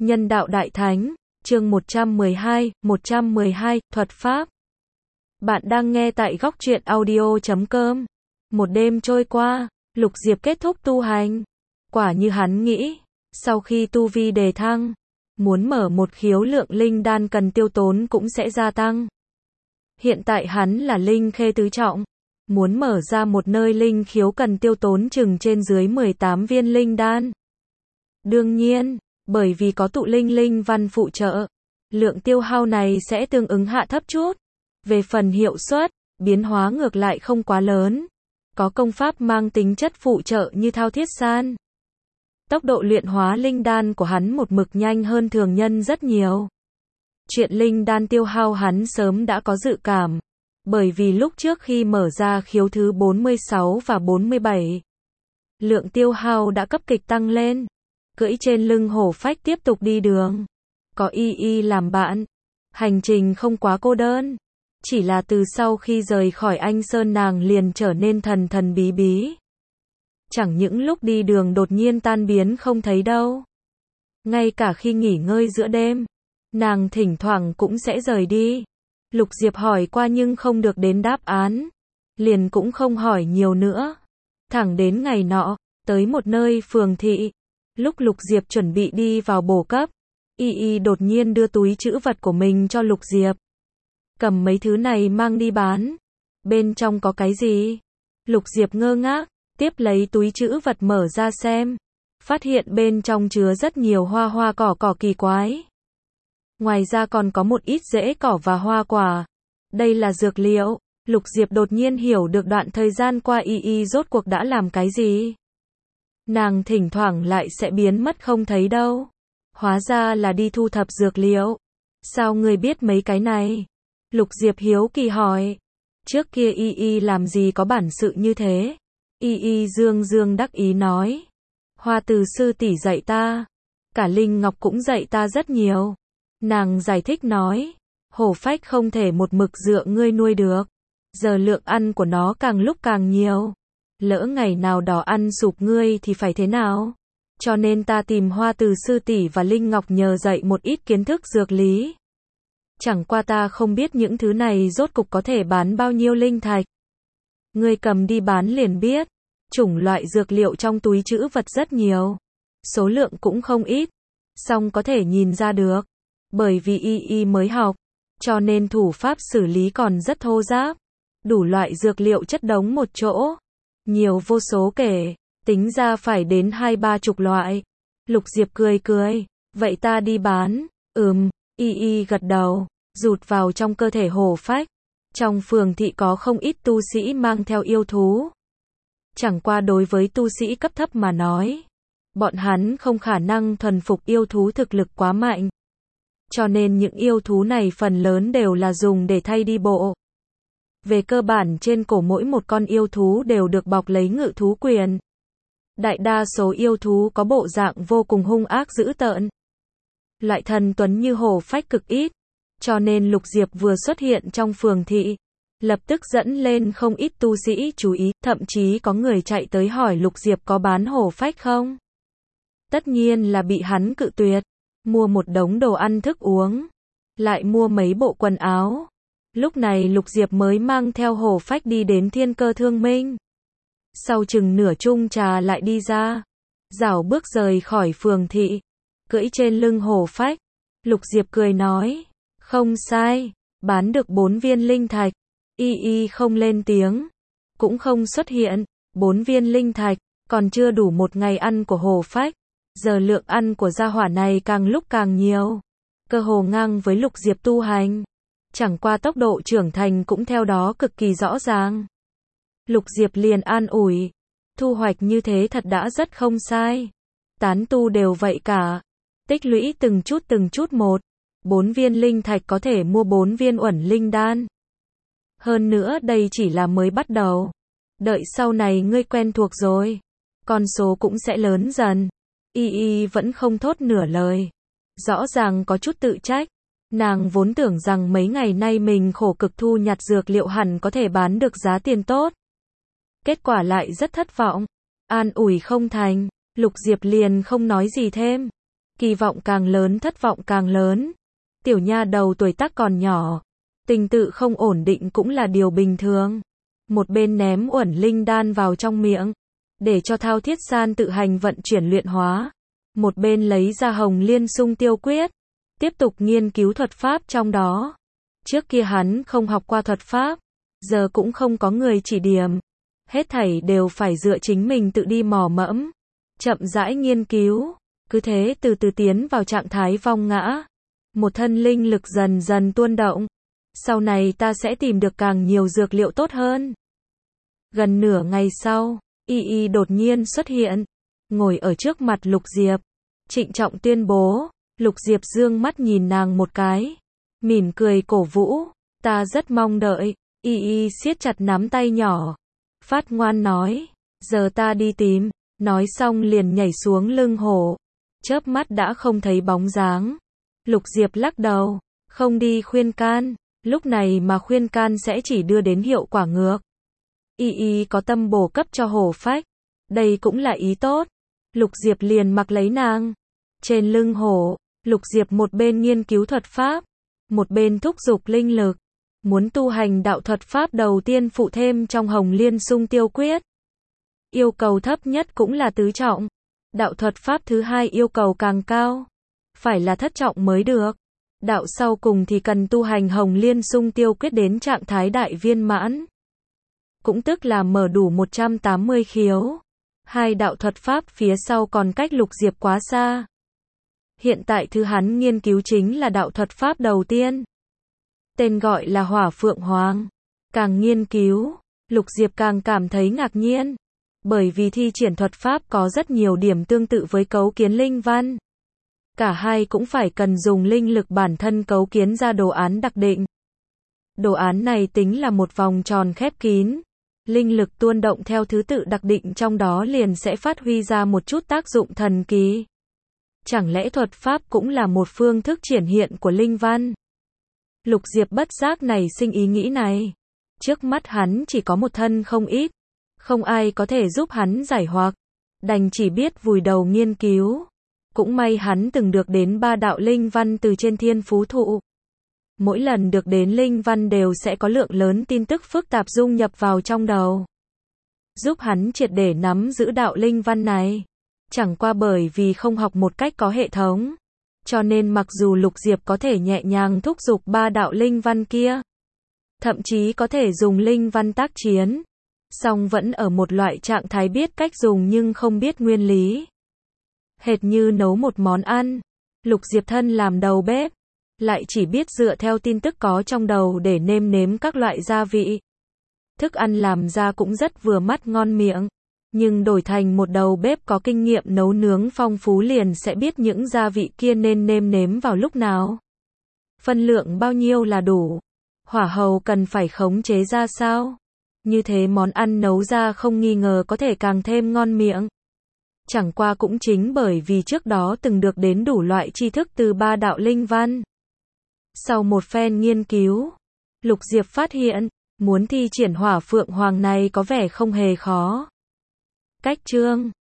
Nhân đạo đại thánh, chương 112, thuật pháp. Bạn đang nghe tại góc truyện audio.com. Một đêm trôi qua, Lục Diệp kết thúc tu hành. Quả như hắn nghĩ, sau khi tu vi đề thăng, muốn mở một khiếu lượng linh đan cần tiêu tốn cũng sẽ gia tăng. Hiện tại hắn là linh khê tứ trọng, muốn mở ra một nơi linh khiếu cần tiêu tốn chừng trên dưới 18 viên linh đan. Đương nhiên, bởi vì có tụ linh linh văn phụ trợ, lượng tiêu hao này sẽ tương ứng hạ thấp chút. Về phần hiệu suất, biến hóa ngược lại không quá lớn. Có công pháp mang tính chất phụ trợ như Thao Thiết San. Tốc độ luyện hóa linh đan của hắn một mực nhanh hơn thường nhân rất nhiều. Chuyện linh đan tiêu hao hắn sớm đã có dự cảm. Bởi vì lúc trước khi mở ra khiếu thứ 46 và 47, lượng tiêu hao đã cấp kịch tăng lên. Cưỡi trên lưng hổ phách tiếp tục đi đường. Có Y làm bạn. Hành trình không quá cô đơn. Chỉ là từ sau khi rời khỏi Anh Sơn nàng liền trở nên thần thần bí bí. Chẳng những lúc đi đường đột nhiên tan biến không thấy đâu. Ngay cả khi nghỉ ngơi giữa đêm, nàng thỉnh thoảng cũng sẽ rời đi. Lục Diệp hỏi qua nhưng không được đến đáp án. Liền cũng không hỏi nhiều nữa. Thẳng đến ngày nọ, tới một nơi phường thị. Lúc Lục Diệp chuẩn bị đi vào bổ cấp, Y đột nhiên đưa túi trữ vật của mình cho Lục Diệp. Cầm mấy thứ này mang đi bán. Bên trong có cái gì? Lục Diệp ngơ ngác, tiếp lấy túi trữ vật mở ra xem. Phát hiện bên trong chứa rất nhiều hoa cỏ kỳ quái. Ngoài ra còn có một ít rễ cỏ và hoa quả. Đây là dược liệu. Lục Diệp đột nhiên hiểu được đoạn thời gian qua Y rốt cuộc đã làm cái gì. Nàng thỉnh thoảng lại sẽ biến mất không thấy đâu. Hóa ra là đi thu thập dược liệu. Sao ngươi biết mấy cái này? Lục Diệp hiếu kỳ hỏi. Trước kia Y làm gì có bản sự như thế? Y dương đắc ý nói. Hoa từ sư tỷ dạy ta. Cả Linh Ngọc cũng dạy ta rất nhiều. Nàng giải thích nói. Hổ phách không thể một mực dựa ngươi nuôi được. Giờ lượng ăn của nó càng lúc càng nhiều. Lỡ ngày nào đó ăn sụp ngươi thì phải thế nào? Cho nên ta tìm Hoa từ sư tỷ và Linh Ngọc nhờ dạy một ít kiến thức dược lý. Chẳng qua ta không biết những thứ này rốt cục có thể bán bao nhiêu linh thạch. Ngươi cầm đi bán liền biết. Chủng loại dược liệu trong túi trữ vật rất nhiều. Số lượng cũng không ít. Song có thể nhìn ra được. Bởi vì Y mới học. Cho nên thủ pháp xử lý còn rất thô ráp. Đủ loại dược liệu chất đống một chỗ. Nhiều vô số kể. Tính ra phải đến 20-30 loại. Lục Diệp cười. Vậy ta đi bán. Y gật đầu. Rụt vào trong cơ thể hổ phách. Trong phường thị có không ít tu sĩ mang theo yêu thú. Chẳng qua đối với tu sĩ cấp thấp mà nói. Bọn hắn không khả năng thuần phục yêu thú thực lực quá mạnh. Cho nên những yêu thú này phần lớn đều là dùng để thay đi bộ. Về cơ bản trên cổ mỗi một con yêu thú đều được bọc lấy ngự thú quyền. Đại đa số yêu thú có bộ dạng vô cùng hung ác dữ tợn. Loại thần tuấn như hổ phách cực ít. Cho nên Lục Diệp vừa xuất hiện trong phường thị. Lập tức dẫn lên không ít tu sĩ chú ý. Thậm chí có người chạy tới hỏi Lục Diệp có bán hổ phách không? Tất nhiên là bị hắn cự tuyệt. Mua một đống đồ ăn thức uống. Lại mua mấy bộ quần áo. Lúc này Lục Diệp mới mang theo hổ phách đi đến Thiên Cơ Thương Minh. Sau chừng nửa chung trà lại đi ra. Rảo bước rời khỏi phường thị. Cưỡi trên lưng hổ phách. Lục Diệp cười nói. Không sai. Bán được 4 viên linh thạch. Y không lên tiếng. Cũng không xuất hiện. 4 viên linh thạch. Còn chưa đủ một ngày ăn của hổ phách. Giờ lượng ăn của gia hỏa này càng lúc càng nhiều. Cơ hồ ngang với Lục Diệp tu hành. Chẳng qua tốc độ trưởng thành cũng theo đó cực kỳ rõ ràng. Lục Diệp liền an ủi. Thu hoạch như thế thật đã rất không sai. Tán tu đều vậy cả. Tích lũy từng chút một. 4 viên linh thạch có thể mua 4 viên uẩn linh đan. Hơn nữa đây chỉ là mới bắt đầu. Đợi sau này ngươi quen thuộc rồi. Con số cũng sẽ lớn dần. Y vẫn không thốt nửa lời. Rõ ràng có chút tự trách. Nàng vốn tưởng rằng mấy ngày nay mình khổ cực thu nhặt dược liệu hẳn có thể bán được giá tiền tốt. Kết quả lại rất thất vọng. An ủi không thành. Lục Diệp liền không nói gì thêm. Kỳ vọng càng lớn thất vọng càng lớn. Tiểu nha đầu tuổi tác còn nhỏ, tình tự không ổn định cũng là điều bình thường. Một bên ném uẩn linh đan vào trong miệng, để cho Thao Thiết San tự hành vận chuyển luyện hóa. Một bên lấy ra Hồng Liên Sung Tiêu Quyết, tiếp tục nghiên cứu thuật pháp trong đó. Trước kia hắn không học qua thuật pháp, giờ cũng không có người chỉ điểm. Hết thảy đều phải dựa chính mình tự đi mò mẫm, chậm rãi nghiên cứu, cứ thế từ từ tiến vào trạng thái vong ngã. Một thân linh lực dần dần tuôn động. Sau này ta sẽ tìm được càng nhiều dược liệu tốt hơn. Gần nửa ngày sau, Y Y đột nhiên xuất hiện, ngồi ở trước mặt Lục Diệp, trịnh trọng tuyên bố. Lục Diệp dương mắt nhìn nàng một cái, mỉm cười cổ vũ, ta rất mong đợi. Y Y siết chặt nắm tay nhỏ, phát ngoan nói, giờ ta đi tìm. Nói xong liền nhảy xuống lưng hổ, chớp mắt đã không thấy bóng dáng. Lục Diệp lắc đầu, không đi khuyên can, lúc này mà khuyên can sẽ chỉ đưa đến hiệu quả ngược. Y Y có tâm bổ cấp cho hổ phách, đây cũng là ý tốt. Lục Diệp liền mặc lấy nàng. Trên lưng hổ, Lục Diệp một bên nghiên cứu thuật pháp, một bên thúc giục linh lực, muốn tu hành đạo thuật pháp đầu tiên phụ thêm trong Hồng Liên Sung Tiêu Quyết. Yêu cầu thấp nhất cũng là tứ trọng. Đạo thuật pháp thứ hai yêu cầu càng cao, phải là thất trọng mới được. Đạo sau cùng thì cần tu hành Hồng Liên Sung Tiêu Quyết đến trạng thái đại viên mãn, cũng tức là mở đủ 180 khiếu. Hai đạo thuật pháp phía sau còn cách Lục Diệp quá xa. Hiện tại thứ hắn nghiên cứu chính là đạo thuật pháp đầu tiên, tên gọi là Hỏa Phượng Hoàng. Càng nghiên cứu, Lục Diệp càng cảm thấy ngạc nhiên, bởi vì thi triển thuật pháp có rất nhiều điểm tương tự với cấu kiến linh văn. Cả hai cũng phải cần dùng linh lực bản thân cấu kiến ra đồ án đặc định. Đồ án này tính là một vòng tròn khép kín. Linh lực tuôn động theo thứ tự đặc định trong đó liền sẽ phát huy ra một chút tác dụng thần kỳ. Chẳng lẽ thuật pháp cũng là một phương thức triển hiện của linh văn? Lục Diệp bất giác nảy sinh ý nghĩ này. Trước mắt hắn chỉ có một thân không ít, không ai có thể giúp hắn giải hoặc, đành chỉ biết vùi đầu nghiên cứu. Cũng may hắn từng được đến 3 đạo linh văn từ trên thiên phú thụ. Mỗi lần được đến linh văn đều sẽ có lượng lớn tin tức phức tạp dung nhập vào trong đầu, giúp hắn triệt để nắm giữ đạo linh văn này. Chẳng qua bởi vì không học một cách có hệ thống, cho nên mặc dù Lục Diệp có thể nhẹ nhàng thúc giục 3 đạo linh văn kia, thậm chí có thể dùng linh văn tác chiến, song vẫn ở một loại trạng thái biết cách dùng nhưng không biết nguyên lý. Hệt như nấu một món ăn, Lục Diệp thân làm đầu bếp, lại chỉ biết dựa theo tin tức có trong đầu để nêm nếm các loại gia vị. Thức ăn làm ra cũng rất vừa mắt ngon miệng, nhưng đổi thành một đầu bếp có kinh nghiệm nấu nướng phong phú liền sẽ biết những gia vị kia nên nêm nếm vào lúc nào, phân lượng bao nhiêu là đủ, hỏa hầu cần phải khống chế ra sao. Như thế món ăn nấu ra không nghi ngờ có thể càng thêm ngon miệng. Chẳng qua cũng chính bởi vì trước đó từng được đến đủ loại tri thức từ 3 đạo linh văn. Sau một phen nghiên cứu, Lục Diệp phát hiện, muốn thi triển Hỏa Phượng Hoàng này có vẻ không hề khó. Cách chương